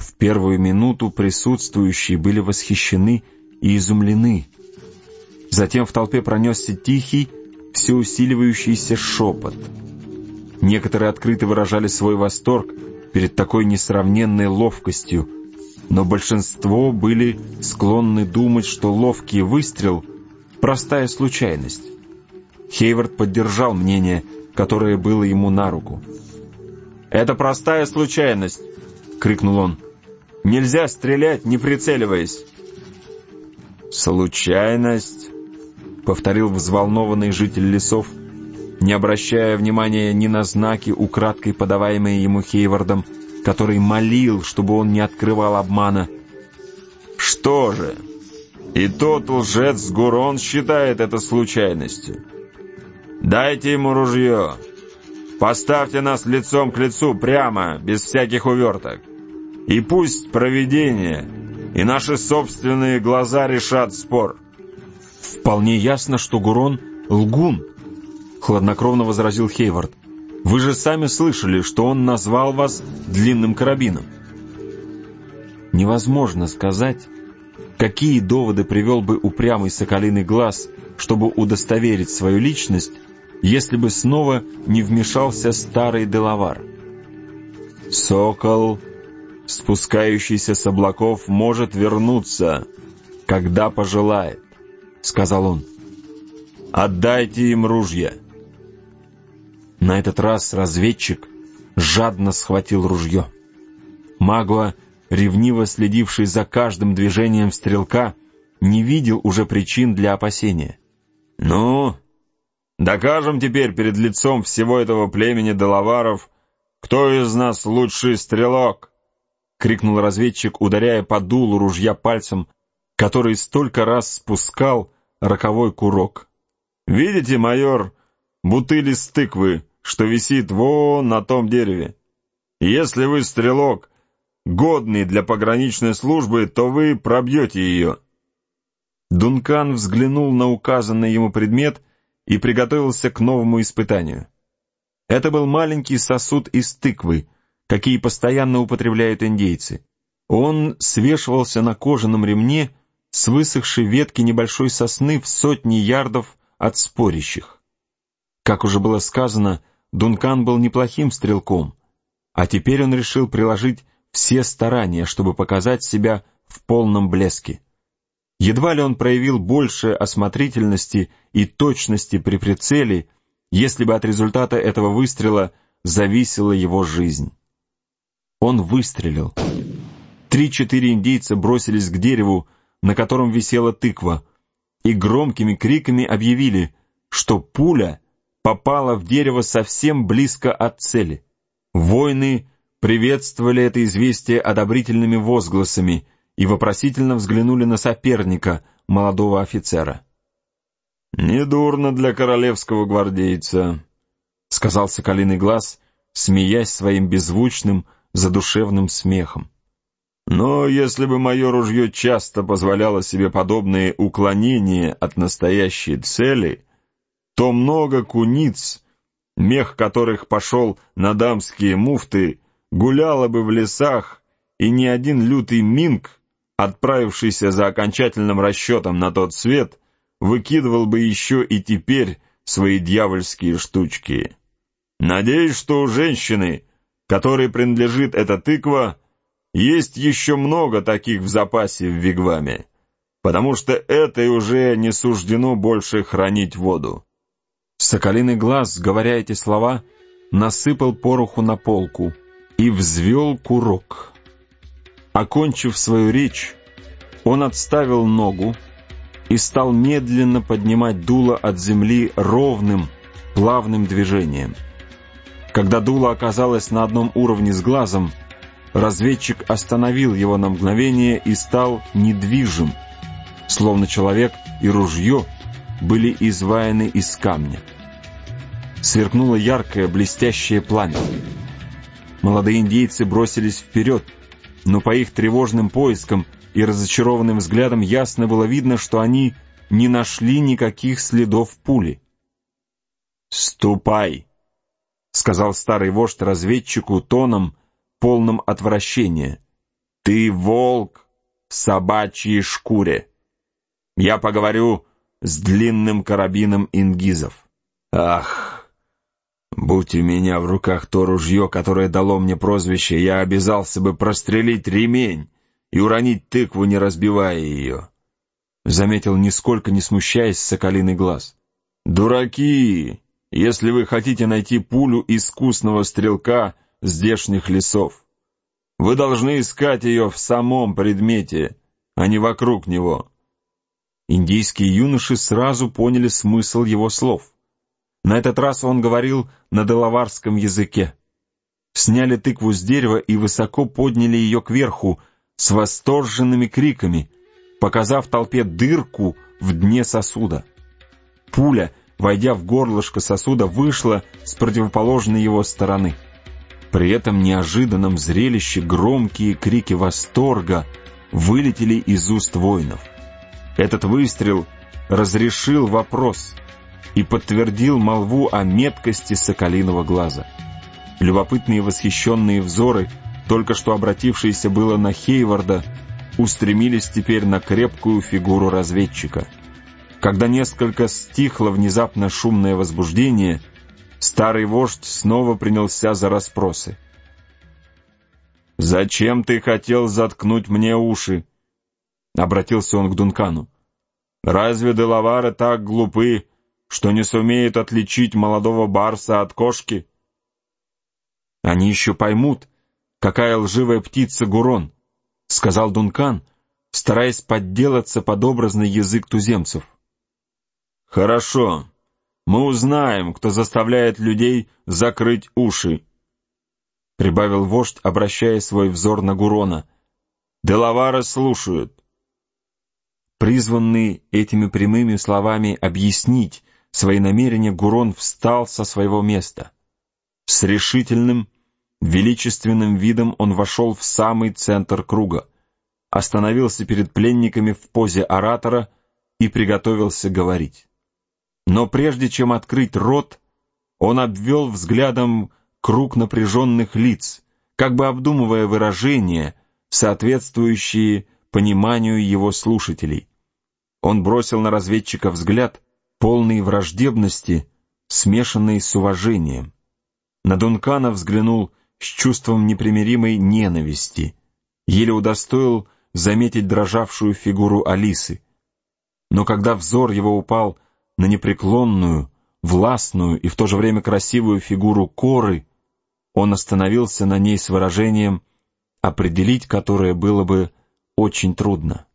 В первую минуту присутствующие были восхищены и изумлены. Затем в толпе пронесся тихий, все усиливающийся шепот. Некоторые открыто выражали свой восторг перед такой несравненной ловкостью, но большинство были склонны думать, что ловкий выстрел — простая случайность. Хейвард поддержал мнение, которое было ему на руку. «Это простая случайность!» — крикнул он. «Нельзя стрелять, не прицеливаясь!» «Случайность!» — повторил взволнованный житель лесов, не обращая внимания ни на знаки, украдкой подаваемые ему Хейвардом, который молил, чтобы он не открывал обмана. «Что же, и тот лжец Гурон считает это случайностью. Дайте ему ружье. Поставьте нас лицом к лицу прямо, без всяких уверток. И пусть провидение и наши собственные глаза решат спор». «Вполне ясно, что Гурон — лгун», — хладнокровно возразил Хейвард. «Вы же сами слышали, что он назвал вас длинным карабином». Невозможно сказать, какие доводы привел бы упрямый соколиный глаз, чтобы удостоверить свою личность, если бы снова не вмешался старый Делавар. «Сокол, спускающийся с облаков, может вернуться, когда пожелает», — сказал он. «Отдайте им ружья». На этот раз разведчик жадно схватил ружье. Магуа, ревниво следивший за каждым движением стрелка, не видел уже причин для опасения. «Ну, докажем теперь перед лицом всего этого племени Делаваров, кто из нас лучший стрелок!» — крикнул разведчик, ударяя по дулу ружья пальцем, который столько раз спускал роковой курок. «Видите, майор, бутыль из тыквы, что висит вон на том дереве? Если вы стрелок, годный для пограничной службы, то вы пробьете ее». Дункан взглянул на указанный ему предмет и приготовился к новому испытанию. Это был маленький сосуд из тыквы, какие постоянно употребляют индейцы. Он свешивался на кожаном ремне с высохшей ветки небольшой сосны в сотни ярдов от спорящих. Как уже было сказано, Дункан был неплохим стрелком, а теперь он решил приложить все старания, чтобы показать себя в полном блеске. Едва ли он проявил больше осмотрительности и точности при прицеле, если бы от результата этого выстрела зависела его жизнь. Он выстрелил. 3-4 индейца бросились к дереву, на котором висела тыква, и громкими криками объявили, что пуля попала в дерево совсем близко от цели. Воины приветствовали это известие одобрительными возгласами и вопросительно взглянули на соперника, молодого офицера. «Недурно для королевского гвардейца», — сказал соколиный глаз, смеясь своим беззвучным, задушевным смехом. «Но если бы мое ружье часто позволяло себе подобные уклонения от настоящей цели, то много куниц, мех которых пошел на дамские муфты, гуляло бы в лесах, и ни один лютый минк, отправившийся за окончательным расчетом на тот свет, выкидывал бы еще и теперь свои дьявольские штучки. Надеюсь, что у женщины, которой принадлежит эта тыква, есть еще много таких в запасе в вигваме, потому что этой уже не суждено больше хранить воду». Соколиный глаз, говоря эти слова, насыпал пороху на полку и взвел курок. Окончив свою речь, он отставил ногу и стал медленно поднимать дуло от земли ровным, плавным движением. Когда дуло оказалось на одном уровне с глазом, разведчик остановил его на мгновение и стал недвижим, словно человек и ружье были изваяны из камня. Сверкнуло яркое, блестящее пламя. Молодые индейцы бросились вперед, но по их тревожным поискам и разочарованным взглядам ясно было видно, что они не нашли никаких следов пули. «Ступай!» — сказал старый вождь разведчику тоном, полным отвращения, Ты волк в собачьей шкуре. Я поговорю с длинным карабином ингизов. Ах, будь у меня в руках то ружье, которое дало мне прозвище, я обязался бы прострелить ремень и уронить тыкву, не разбивая ее. Заметил, нисколько не смущаясь, соколиный глаз. Дураки, если вы хотите найти пулю искусного стрелка здешних лесов. Вы должны искать ее в самом предмете, а не вокруг него. Индийские юноши сразу поняли смысл его слов. На этот раз он говорил на делаварском языке. Сняли тыкву с дерева и высоко подняли ее кверху с восторженными криками, показав толпе дырку в дне сосуда. Пуля, войдя в горлышко сосуда, вышла с противоположной его стороны. При этом неожиданном зрелище громкие крики восторга вылетели из уст воинов. Этот выстрел разрешил вопрос и подтвердил молву о меткости соколиного глаза. Любопытные восхищенные взоры, только что обратившиеся было на Хейварда, устремились теперь на крепкую фигуру разведчика. Когда несколько стихло внезапно шумное возбуждение, старый вождь снова принялся за расспросы. «Зачем ты хотел заткнуть мне уши?» Обратился он к Дункану. «Разве делавары так глупы, что не сумеют отличить молодого барса от кошки?» «Они еще поймут, какая лживая птица Гурон», — сказал Дункан, стараясь подделаться под образный язык туземцев. «Хорошо, мы узнаем, кто заставляет людей закрыть уши», — прибавил вождь, обращая свой взор на Гурона. «Делавары слушают». Призванный этими прямыми словами объяснить свои намерения, Гурон встал со своего места. С решительным, величественным видом он вошел в самый центр круга, остановился перед пленниками в позе оратора и приготовился говорить. Но прежде чем открыть рот, он обвел взглядом круг напряженных лиц, как бы обдумывая выражения, соответствующие пониманию его слушателей. Он бросил на разведчика взгляд, полный враждебности, смешанный с уважением. На Дункана взглянул с чувством непримиримой ненависти, еле удостоил заметить дрожавшую фигуру Алисы. Но когда взор его упал на непреклонную, властную и в то же время красивую фигуру Коры, он остановился на ней с выражением, определить которое было бы очень трудно.